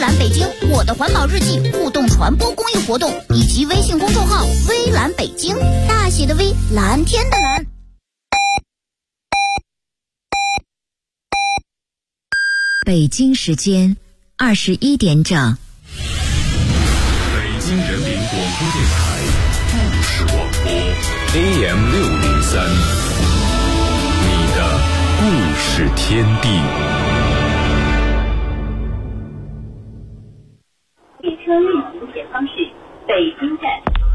蓝北京我的环保日记互动传播公益活动，以及微信公众号微蓝北京，大写的微，蓝天的蓝。 北京时间21点整。 北京人民广播电台故事广播 AM603，你的故事天地。 列车运行前方是北京站。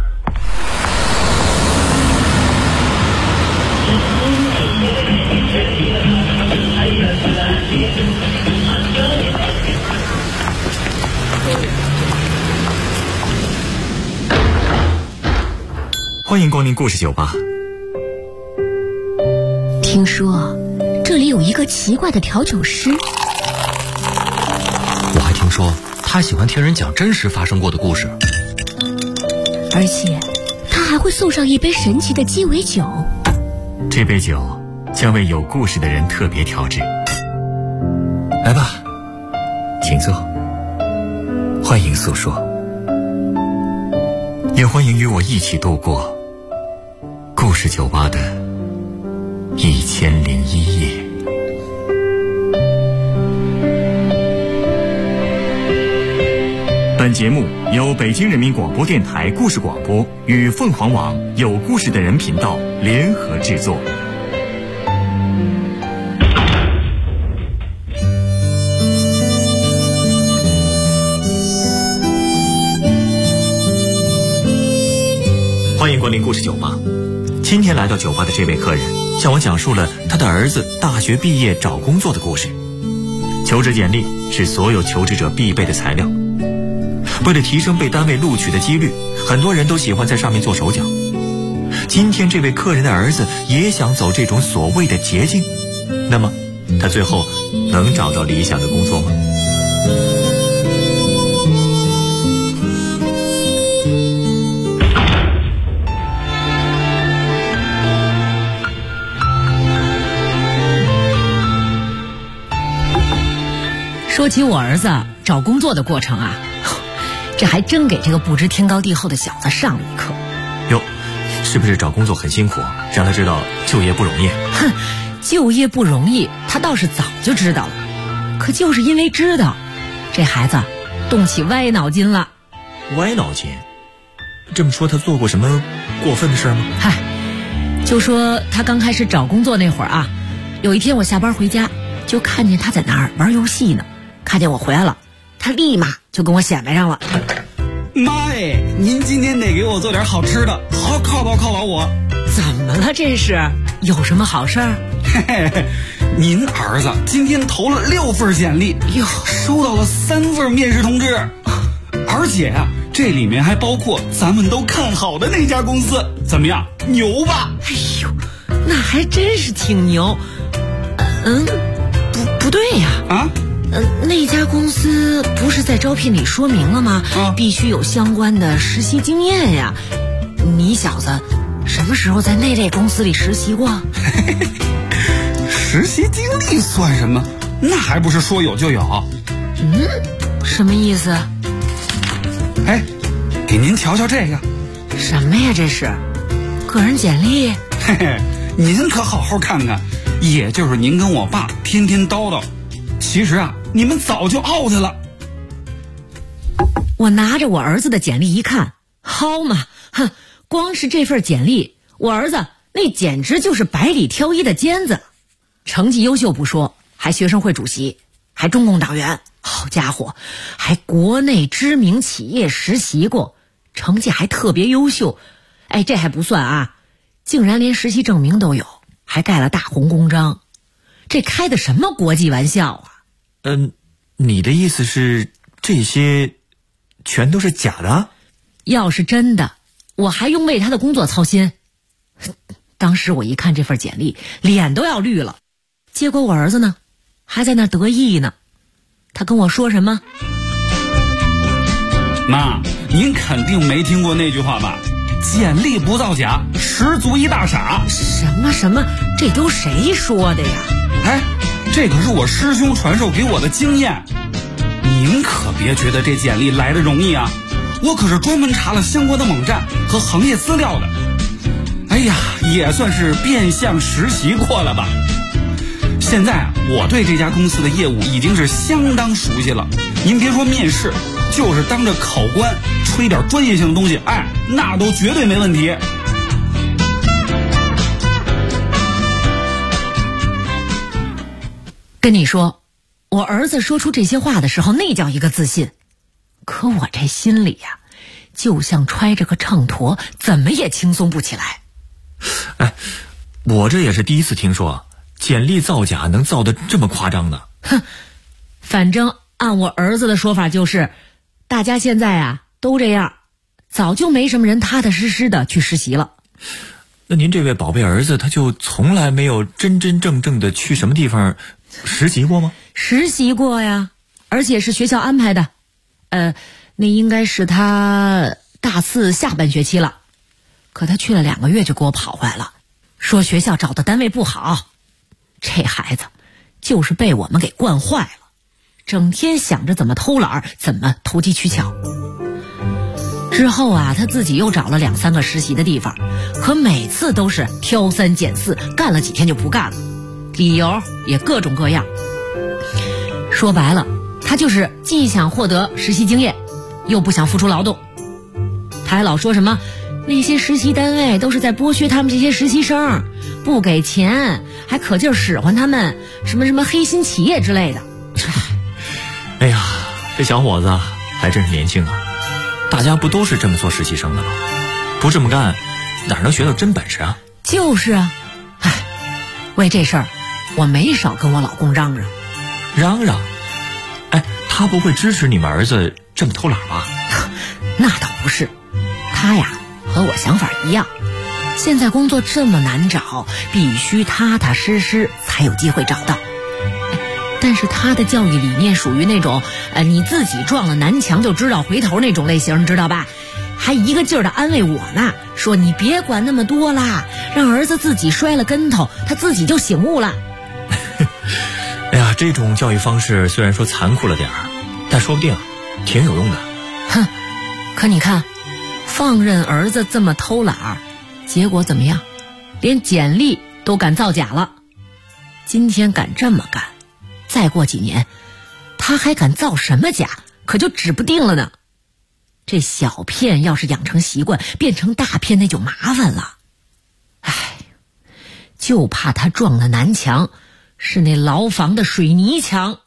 欢迎光临故事酒吧。 听说这里有一个奇怪的调酒师， 我还听说他喜欢听人讲真实发生过的故事， 而且他还会送上一杯神奇的鸡尾酒。 这杯酒将为有故事的人特别调制。来吧，请坐，欢迎诉说，也欢迎与我一起度过故事酒吧的1001夜。本节目由北京人民广播电台故事广播与凤凰网有故事的人频道联合制作。欢迎光临故事酒吧。今天来到酒吧的这位客人向我讲述了他的儿子大学毕业找工作的故事。求职简历是所有求职者必备的材料，为了提升被单位录取的几率，很多人都喜欢在上面做手脚。今天这位客人的儿子也想走这种所谓的捷径，那么他最后能找到理想的工作吗？ 说起我儿子找工作的过程啊，这还真给这个不知天高地厚的小子上了一课。 哟，是不是找工作很辛苦，让他知道就业不容易？ 哼，就业不容易他倒是早就知道了，可就是因为知道，这孩子动起歪脑筋了。 歪脑筋？这么说他做过什么过分的事吗？ 嗨，就说他刚开始找工作那会儿啊，有一天我下班回家就看见他在那儿玩游戏呢，看见我回来了，他立马就跟我显摆上了。 妈哎，您今天得给我做点好吃的，好犒劳我。 怎么了这是？有什么好事儿？ 嘿嘿，您儿子今天投了6份简历， 哟， 收到了3份面试通知，而且啊，这里面还包括咱们都看好的那家公司，怎么样？牛吧？ 哎呦，那还真是挺牛。不对呀。 啊？ 那家公司不是在招聘里说明了吗？必须有相关的实习经验呀。你小子什么时候在那类公司里实习过？ 实习经历算什么？那还不是说有就有。 什么意思？ 哎，给您瞧瞧这个。 什么呀这是？个人简历？ 嘿嘿，您可好好看看，也就是您跟我爸天天叨叨，其实啊你们早就 out 了。 我拿着我儿子的简历一看，好嘛，哼，光是这份简历，我儿子那简直就是百里挑一的尖子。成绩优秀不说，还学生会主席，还中共党员，好家伙，还国内知名企业实习过，成绩还特别优秀。哎，这还不算啊，竟然连实习证明都有，还盖了大红公章。这开的什么国际玩笑啊？ 你的意思是这些全都是假的？ 要是真的，我还用为他的工作操心？当时我一看这份简历，脸都要绿了。结果我儿子呢，还在那得意呢。他跟我说什么？ 妈，您肯定没听过那句话吧？简历不造假，十足一大傻。 什么？这都谁说的呀？ 哎，这可是我师兄传授给我的经验。 您可别觉得这简历来的容易啊，我可是专门查了相关的网站和行业资料的。哎呀，也算是变相实习过了吧。现在啊，我对这家公司的业务已经是相当熟悉了。您别说面试，就是当着考官吹点专业性的东西，那都绝对没问题。 跟你说，我儿子说出这些话的时候，那叫一个自信。可我这心里呀，就像揣着个秤砣，怎么也轻松不起来。 我这也是第一次听说简历造假能造得这么夸张的。 反正按我儿子的说法就是，大家现在啊都这样，早就没什么人踏踏实实的去实习了。 那您这位宝贝儿子他就从来没有真真正正的去什么地方实习过吗？ 实习过呀，而且是学校安排的。那应该是他大4下半学期了。可他去了2个月就给我跑回来了，说学校找的单位不好。这孩子就是被我们给惯坏了，整天想着怎么偷懒，怎么投机取巧。之后啊，他自己又找了2、3个实习的地方，可每次都是挑3拣4，干了几天就不干了，理由也各种各样。说白了，他就是既想获得实习经验，又不想付出劳动。他还老说什么那些实习单位都是在剥削他们这些实习生，不给钱，还可劲儿使唤他们，什么黑心企业之类的。 哎呀，这小伙子还真是年轻啊，大家不都是这么做实习生的吗？不这么干哪能学到真本事啊？ 就是啊，为这事儿我没少跟我老公嚷嚷。 嚷嚷？他不会支持你们儿子这么偷懒吧？ 那倒不是，他呀和我想法一样，现在工作这么难找，必须踏踏实实才有机会找到。但是他的教育理念属于那种你自己撞了南墙就知道回头那种类型，你知道吧？还一个劲儿的安慰我呢，说你别管那么多啦，让儿子自己摔了跟头，他自己就醒悟了。 哎呀，这种教育方式虽然说残酷了点儿，但说不定挺有用的。 可你看，放任儿子这么偷懒，结果怎么样？连简历都敢造假了。今天敢这么干，再过几年他还敢造什么假，可就指不定了呢。这小骗要是养成习惯，变成大骗那就麻烦了。就怕他撞了南墙，是那牢房的水泥墙。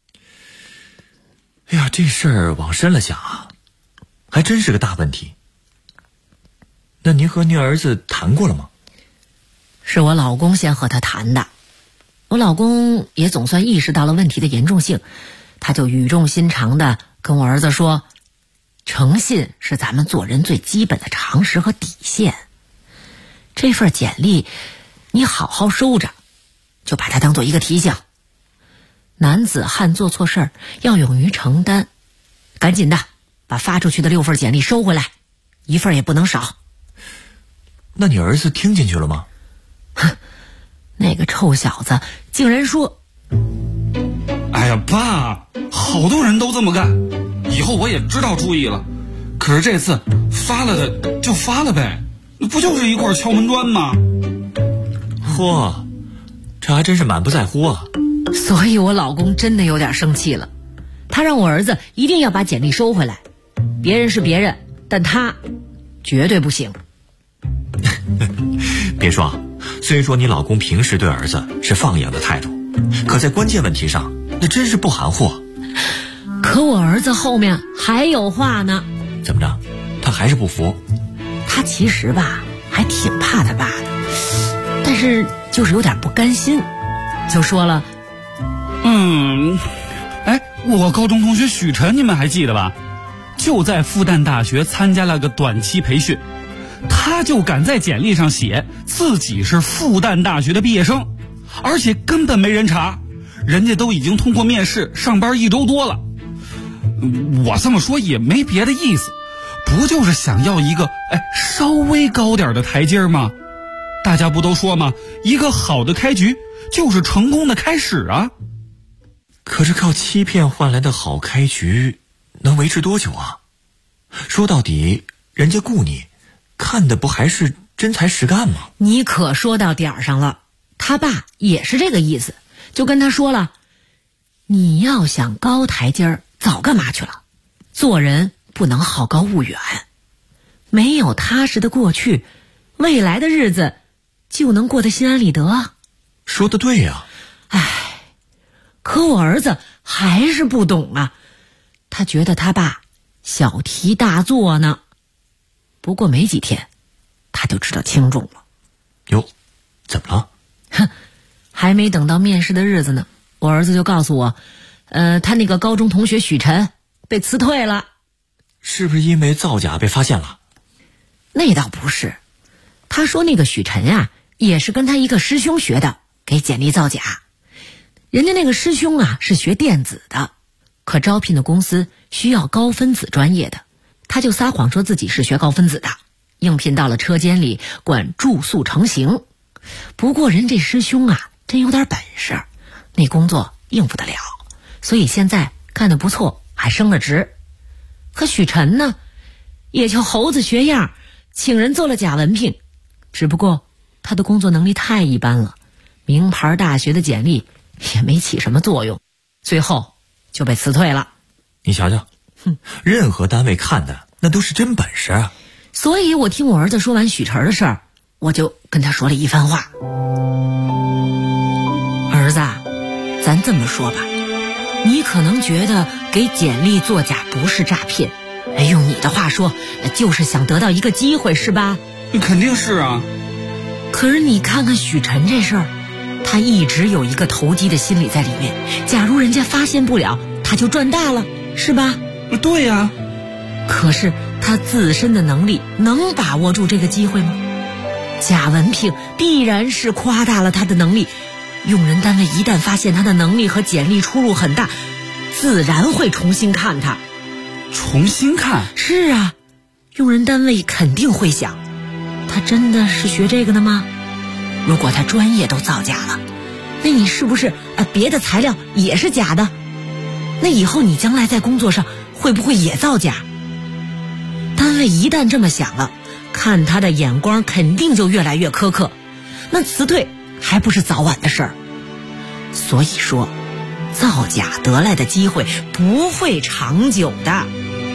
哎呀，这事儿往深了想啊，还真是个大问题。那您和您儿子谈过了吗？ 是我老公先和他谈的。我老公也总算意识到了问题的严重性，他就语重心长地跟我儿子说，诚信是咱们做人最基本的常识和底线。这份简历你好好收着，就把它当做一个提醒。男子汉做错事儿要勇于承担，赶紧的把发出去的6份简历收回来，1份也不能少。 那你儿子听进去了吗？ 那个臭小子竟然说， 哎呀爸，好多人都这么干，以后我也知道注意了。可是这次发了的就发了呗，不就是一块敲门砖吗？ 嚯，这还真是满不在乎啊。 所以我老公真的有点生气了，他让我儿子一定要把简历收回来。别人是别人，但他绝对不行。 别说，虽说你老公平时对儿子是放养的态度，可在关键问题上那真是不含糊。 可我儿子后面还有话呢。 怎么着？他还是不服？ 他其实吧还挺怕他爸的，但是就是有点不甘心，就说了， 我高中同学许晨你们还记得吧？就在复旦大学参加了个短期培训，他就敢在简历上写自己是复旦大学的毕业生，而且根本没人查，人家都已经通过面试上班1周多了。我这么说也没别的意思，不就是想要一个稍微高点的台阶吗？大家不都说吗？一个好的开局就是成功的开始啊。 可是靠欺骗换来的好开局能维持多久啊？说到底人家雇你看的不还是真才实干吗？ 你可说到点儿上了，他爸也是这个意思，就跟他说了，你要想高台阶儿早干嘛去了，做人不能好高骛远，没有踏实的过去，未来的日子就能过得心安理得啊。 说得对呀。 可我儿子还是不懂啊，他觉得他爸小题大做呢。不过没几天他就知道轻重了。 哟，怎么了？ 还没等到面试的日子呢，我儿子就告诉我，他那个高中同学许晨被辞退了。 是不是因为造假被发现了？ 那倒不是，他说那个许晨啊，也是跟他一个师兄学的，给简历造假。人家那个师兄啊是学电子的，可招聘的公司需要高分子专业的，他就撒谎说自己是学高分子的，应聘到了车间里管注塑成型。不过人这师兄啊真有点本事，那工作应付得了，所以现在干得不错，还升了职。可许晨呢，也就猴子学样，请人做了假文凭，只不过他的工作能力太一般了，名牌大学的简历也没起什么作用，最后就被辞退了。 你瞧瞧，任何单位看的那都是真本事啊。 所以我听我儿子说完许晨的事儿，我就跟他说了一番话。儿子，咱这么说吧，你可能觉得给简历作假不是诈骗，用你的话说，就是想得到一个机会，是吧？ 肯定是啊。 可是你看看许晨这事儿，他一直有一个投机的心理在里面，假如人家发现不了，他就赚大了，是吧？ 对呀。 可是他自身的能力能把握住这个机会吗？假文凭必然是夸大了他的能力，用人单位一旦发现他的能力和简历出入很大，自然会重新看他。 重新看？ 是啊，用人单位肯定会想，他真的是学这个的吗？如果他专业都造假了，那你是不是别的材料也是假的？那以后你将来在工作上会不会也造假？单位一旦这么想了，看他的眼光肯定就越来越苛刻，那辞退还不是早晚的事儿。所以说，造假得来的机会不会长久的。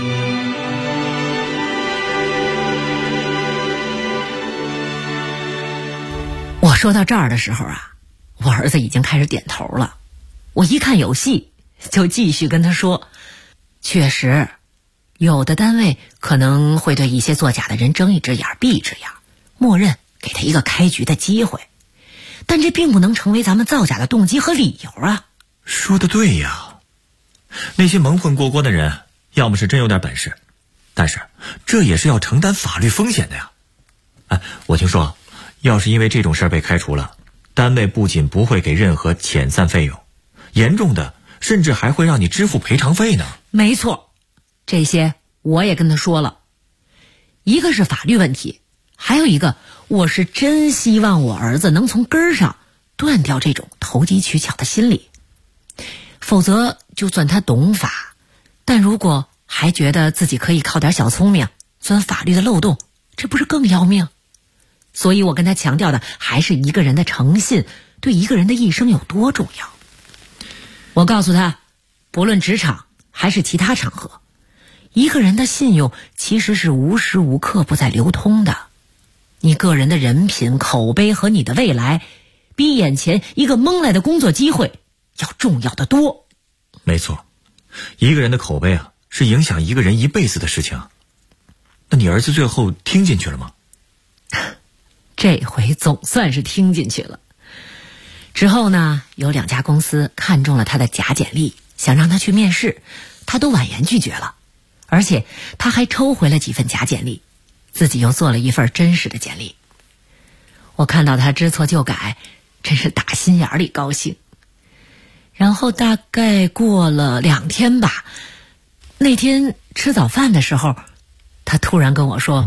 我说到这儿的时候啊，我儿子已经开始点头了。我一看有戏，就继续跟他说，确实有的单位可能会对一些作假的人睁一只眼闭一只眼，默认给他一个开局的机会，但这并不能成为咱们造假的动机和理由啊。 说得对呀，那些蒙混过关的人要么是真有点本事，但是这也是要承担法律风险的呀。我听说要是因为这种事儿被开除了，单位不仅不会给任何遣散费用，严重的甚至还会让你支付赔偿费呢。 没错，这些我也跟他说了。一个是法律问题，还有一个我是真希望我儿子能从根儿上断掉这种投机取巧的心理。否则就算他懂法，但如果还觉得自己可以靠点小聪明钻法律的漏洞，这不是更要命？所以我跟他强调的还是一个人的诚信对一个人的一生有多重要。我告诉他，不论职场还是其他场合，一个人的信用其实是无时无刻不在流通的。你个人的人品、口碑和你的未来，比眼前一个蒙来的工作机会要重要的多。 没错，一个人的口碑啊，是影响一个人一辈子的事情。那你儿子最后听进去了吗？ 这回总算是听进去了。之后呢，有2家公司看中了他的假简历，想让他去面试，他都婉言拒绝了。而且他还抽回了几份假简历，自己又做了一份真实的简历。我看到他知错就改，真是打心眼里高兴。然后大概过了2天吧，那天吃早饭的时候，他突然跟我说，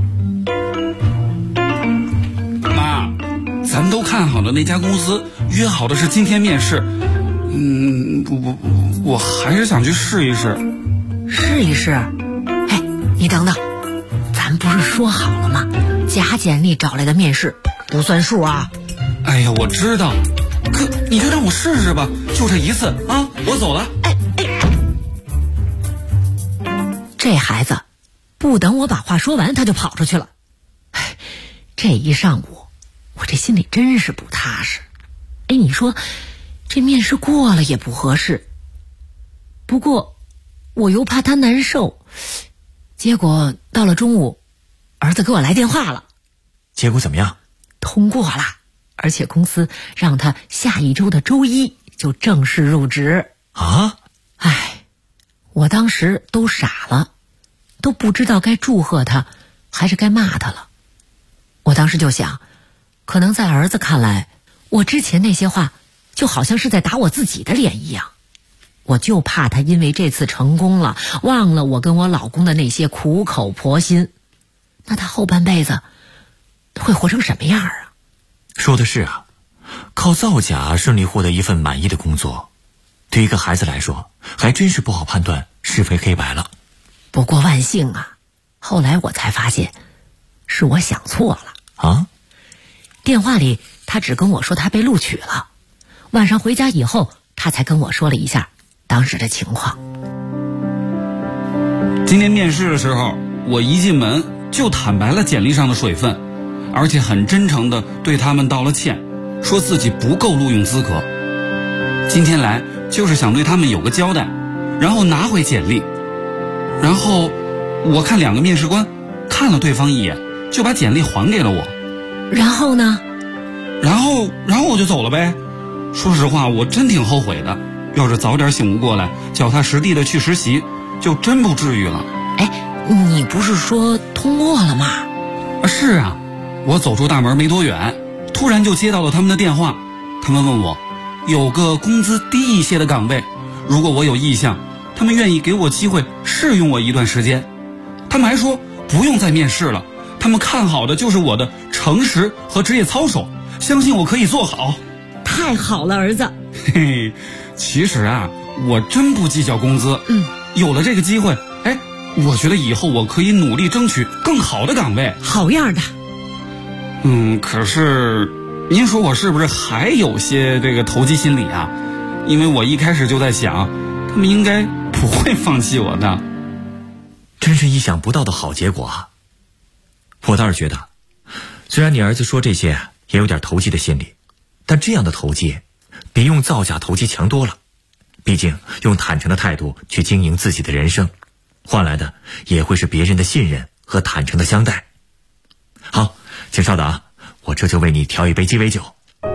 妈，咱都看好了那家公司，约好的是今天面试， 我还是想去试一试。 试一试？哎，你等等，咱不是说好了吗？假简历找来的面试不算数啊。 哎呀，我知道，可你就让我试试吧，就这一次啊，我走了。 这孩子不等我把话说完，他就跑出去了。这一上午我这心里真是不踏实。你说这面试过了也不合适，不过我又怕他难受。结果到了中午，儿子给我来电话了。 结果怎么样？ 通过了，而且公司让他下一周的周一就正式入职啊！ 我当时都傻了，都不知道该祝贺他还是该骂他了。我当时就想，可能在儿子看来，我之前那些话就好像是在打我自己的脸一样。我就怕他因为这次成功了，忘了我跟我老公的那些苦口婆心，那他后半辈子会活成什么样啊？ 说的是啊，靠造假顺利获得一份满意的工作，对一个孩子来说还真是不好判断是非黑白了。 不过万幸啊，后来我才发现是我想错了啊。 电话里他只跟我说他被录取了，晚上回家以后他才跟我说了一下当时的情况。 今天面试的时候，我一进门就坦白了简历上的水分，而且很真诚地对他们道了歉，说自己不够录用资格。今天来就是想对他们有个交代，然后拿回简历。然后我看2个面试官看了对方一眼，就把简历还给了我。 然后呢？ 然后我就走了呗。说实话，我真挺后悔的，要是早点醒悟过来，脚踏实地的去实习，就真不至于了。 你不是说通过了吗？ 是啊，我走出大门没多远，突然就接到了他们的电话。他们问我有个工资低一些的岗位，如果我有意向，他们愿意给我机会试用我一段时间。他们还说不用再面试了，他们看好的就是我的诚实和职业操守，相信我可以做好。 太好了，儿子。 嘿嘿，其实啊，我真不计较工资。有了这个机会，我觉得以后我可以努力争取更好的岗位。 好样的。 可是您说我是不是还有些这个投机心理啊？因为我一开始就在想，他们应该不会放弃我的。 真是意想不到的好结果啊！我倒是觉得，虽然你儿子说这些也有点投机的心理，但这样的投机比用造假投机强多了。毕竟用坦诚的态度去经营自己的人生，换来的也会是别人的信任和坦诚的相待。好，请稍等啊，我这就为你调一杯鸡尾酒。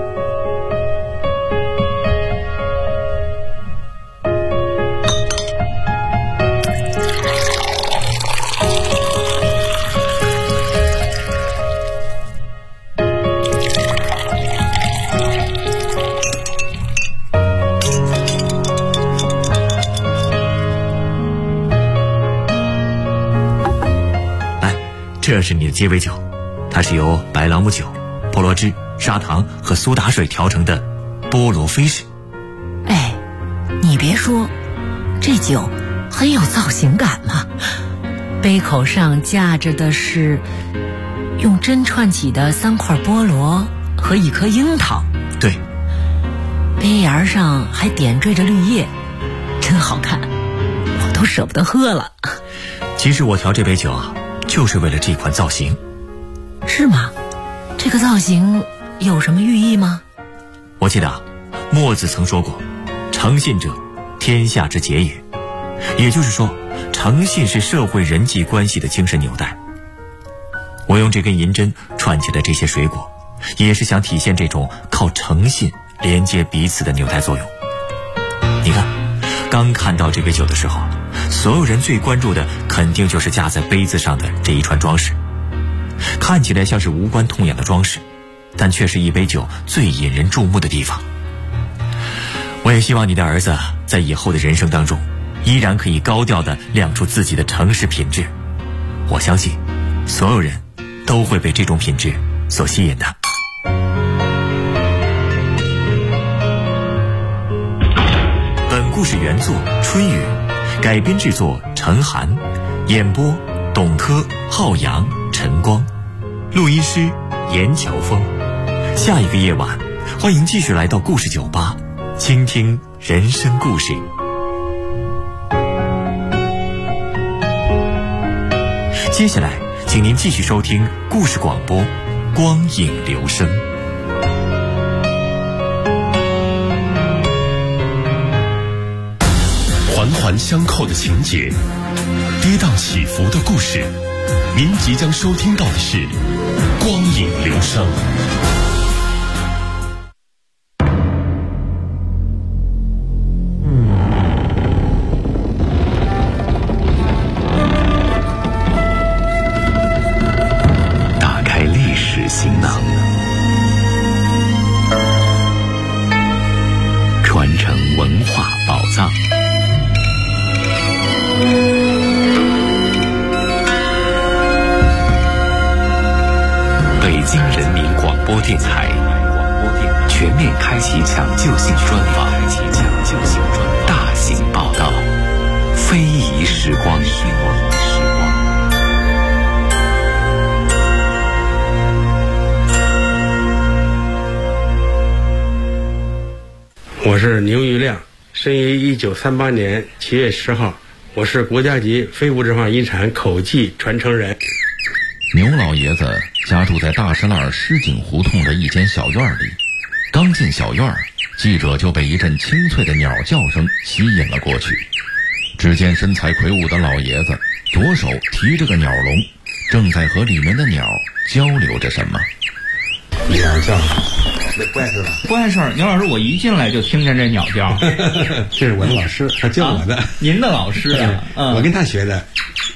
这是你的鸡尾酒，它是由白朗姆酒、菠萝汁、砂糖和苏打水调成的菠萝菲式。 你别说，这酒很有造型感嘛。杯口上架着的是用针串起的3块菠萝和1颗樱桃。 对， 杯沿上还点缀着绿叶，真好看，我都舍不得喝了。 其实我调这杯酒啊，就是为了这款造型。 是吗？这个造型有什么寓意吗？ 我记得啊，墨子曾说过，诚信者，天下之结也。也就是说，诚信是社会人际关系的精神纽带。我用这根银针串起了这些水果，也是想体现这种靠诚信连接彼此的纽带作用。你看，刚看到这杯酒的时候，所有人最关注的肯定就是架在杯子上的这一串装饰。看起来像是无关痛痒的装饰，但却是一杯酒最引人注目的地方。我也希望你的儿子在以后的人生当中，依然可以高调地亮出自己的诚实品质。我相信，所有人都会被这种品质所吸引的。 故事原作春雨，改编制作陈寒，演播董珂、浩洋、陈光，录音师严乔峰。下一个夜晚，欢迎继续来到故事酒吧，倾听人生故事。接下来，请您继续收听故事广播《光影留声》。 环环相扣的情节，跌宕起伏的故事，您即将收听到的是《光影留声》。打开历史行囊，传承文化宝藏。北京人民广播电台全面开启抢救性专访，大型报道，非遗时光。 我是牛玉亮，生于1938年7月10号，我是国家级非物质文化遗产口技传承人。 牛老爷子家住在大石栏狮井胡同的一间小院里，刚进小院，记者就被一阵清脆的鸟叫声吸引了过去。只见身材魁梧的老爷子左手提着个鸟笼，正在和里面的鸟交流着什么。 鸟叫，那怪事吧？ 怪事儿，牛老师，我一进来就听见这鸟叫。 这是我的老师，他教我的。 您的老师啊？ 我跟他学的。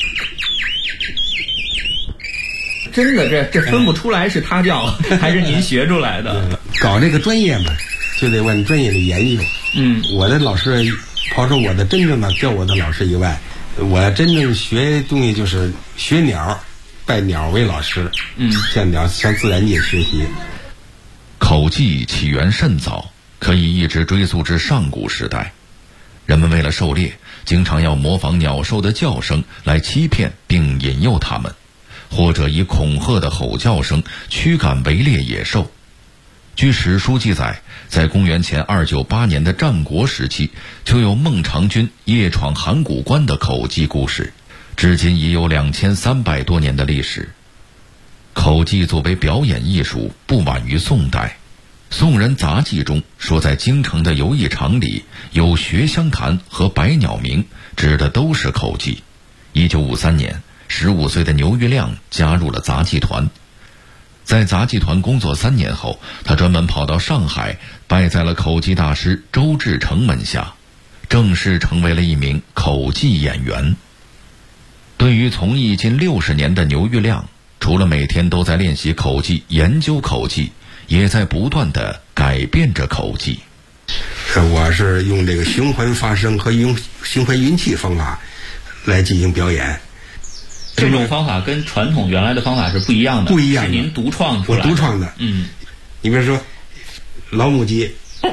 真的，这分不出来是他教还是您学出来的。 搞这个专业嘛，就得往专业里研究。我的老师，刨除我的真正的教我的老师以外，我真正学东西就是学鸟，拜鸟为老师。向自然界学习。 口技起源甚早，可以一直追溯至上古时代。人们为了狩猎，经常要模仿鸟兽的叫声来欺骗并引诱它们，或者以恐吓的吼叫声驱赶围猎野兽。据史书记载，在公元前298年的战国时期，就有孟尝君夜闯函谷关的口技故事，至今已有2300多年的历史。口技作为表演艺术，不晚于宋代。宋人杂记中说，在京城的游艺场里有学香坛和百鸟鸣，指的都是口技。1953年，15岁的牛玉亮加入了杂技团。在杂技团工作3年后，他专门跑到上海，拜在了口技大师周志成门下，正式成为了一名口技演员。对于从艺近60年的牛玉亮，除了每天都在练习口技、研究口技，也在不断地改变着口技。 我是用这个循环发声和用循环运气方法来进行表演。 这种方法跟传统原来的方法是不一样的， 不一样的， 是您独创出来的。 我独创的。你比如说老母鸡，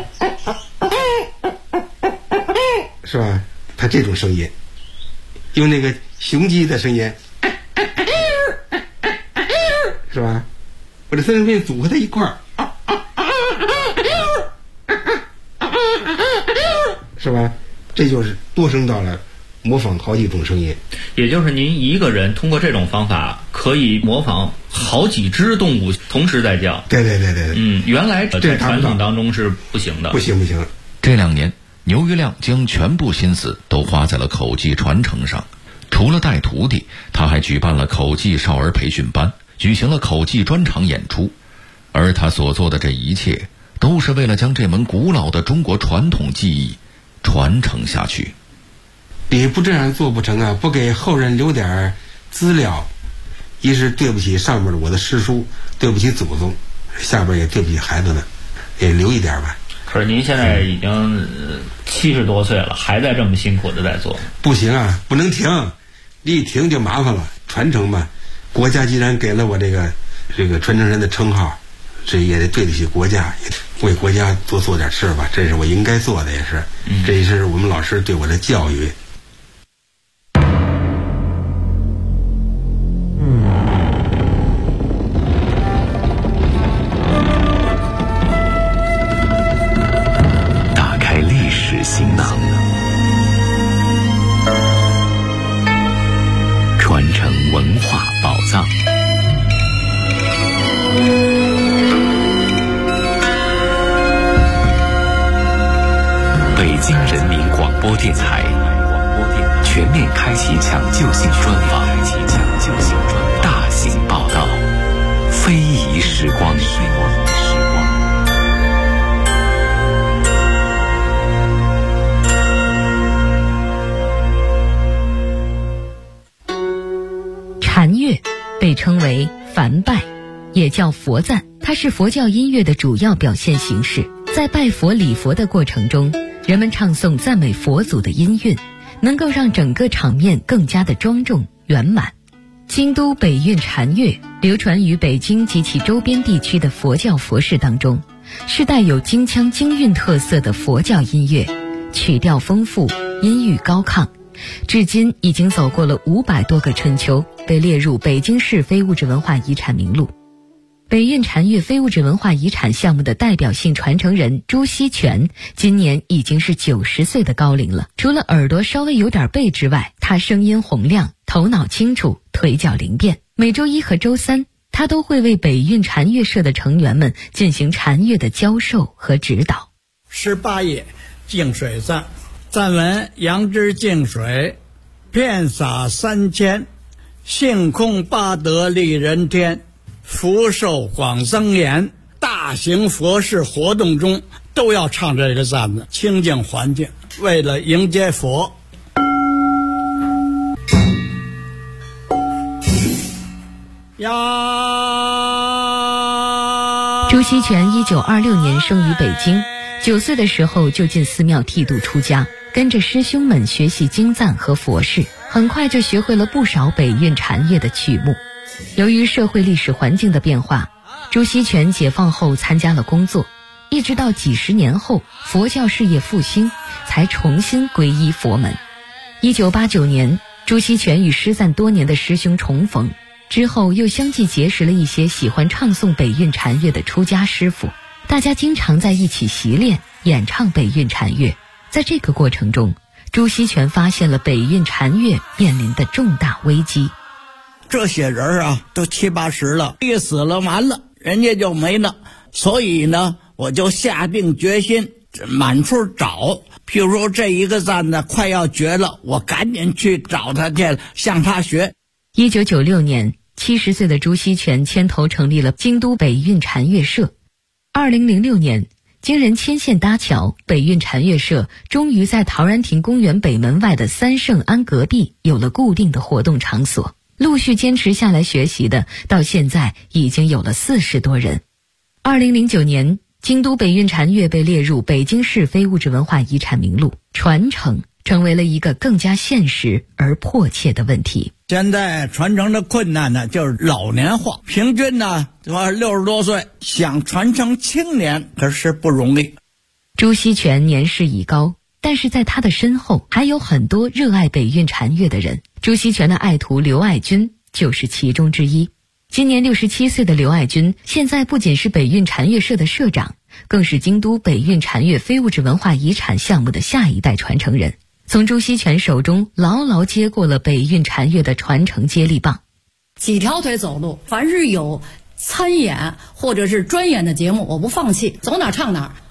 是吧？它这种声音，用那个雄鸡的声音，是吧？我这三声组合在一块儿，是吧？这就是多声道了，模仿好几种声音。 也就是您一个人通过这种方法可以模仿好几只动物同时在叫。 对。 原来在传统当中是不行的。 不行。 这2年，牛玉亮将全部心思都花在了口技传承上。除了带徒弟，他还举办了口技少儿培训班，举行了口技专场演出。而他所做的这一切，都是为了将这门古老的中国传统技艺传承下去。 你不这样做不成啊！不给后人留点资料，一是对不起上面的我的师叔，对不起祖宗，下边也对不起孩子们，也留一点吧。 可是您现在已经70多岁了，还在这么辛苦的在做。 不行啊，不能停，一停就麻烦了。传承嘛，国家既然给了我这个传承人的称号，这也得对得起国家， 为国家多做点事吧，这是我应该做的，也是，这也是我们老师对我的教育。 打开历史行囊，传承文化宝藏。北京人民广播电台全面开启抢救性专访，大型报道，非遗时光。 禅乐被称为梵拜，也叫佛赞，它是佛教音乐的主要表现形式。在拜佛礼佛的过程中，人们唱诵赞美佛祖的音韵，能够让整个场面更加的庄重圆满。京都北韵禅乐流传于北京及其周边地区的佛教佛事当中，是带有京腔京韵特色的佛教音乐，曲调丰富，音域高亢，至今已经走过了500多个春秋，被列入北京市非物质文化遗产名录。北韵禅乐非物质文化遗产项目的代表性传承人朱锡全今年已经是90岁的高龄了。除了耳朵稍微有点背之外，他声音洪亮，头脑清楚，腿脚灵便。每周1和周3，他都会为北韵禅乐社的成员们进行禅乐的教授和指导。 18页净水赞，赞文：杨枝净水，遍洒3000，性空八德利人天，福寿广增延。大型佛事活动中都要唱这个赞子，清净环境，为了迎接佛。 朱锡全1926年生于北京，9岁的时候就进寺庙剃度出家，跟着师兄们学习经赞和佛事，很快就学会了不少北韵禅乐的曲目。由于社会历史环境的变化，朱锡全解放后参加了工作，一直到几十年后佛教事业复兴，才重新皈依佛门。1989年，朱锡全与失散多年的师兄重逢，之后又相继结识了一些喜欢唱诵北韵禅乐的出家师傅，大家经常在一起习练演唱北韵禅乐。在这个过程中，朱锡全发现了北韵禅乐面临的重大危机。 这些人啊，都70、80了，一死了完了，人家就没了。所以呢，我就下定决心满处找。譬如说这一个赞呢快要绝了，我赶紧去找他去，向他学。 1996年，70岁的朱锡全牵头成立了京都北韵禅乐社。2006年，经人牵线搭桥，北韵禅乐社终于在陶然亭公园北门外的三圣庵隔壁有了固定的活动场所。陆续坚持下来学习的，到现在已经有了40多人。2009年，京都北韵禅乐被列入北京市非物质文化遗产名录，传承成为了一个更加现实而迫切的问题。 现在传承的困难呢，就是老年化，平均呢60多岁，想传承青年可是不容易。 朱锡全年事已高，但是在他的身后还有很多热爱北韵禅乐的人。朱锡全的爱徒刘爱军就是其中之一。今年67岁的刘爱军，现在不仅是北韵禅乐社的社长，更是京都北韵禅乐非物质文化遗产项目的下一代传承人，从朱锡全手中牢牢接过了北韵禅乐的传承接力棒。 几条腿走路，凡是有参演或者是专演的节目，我不放弃，走哪唱哪。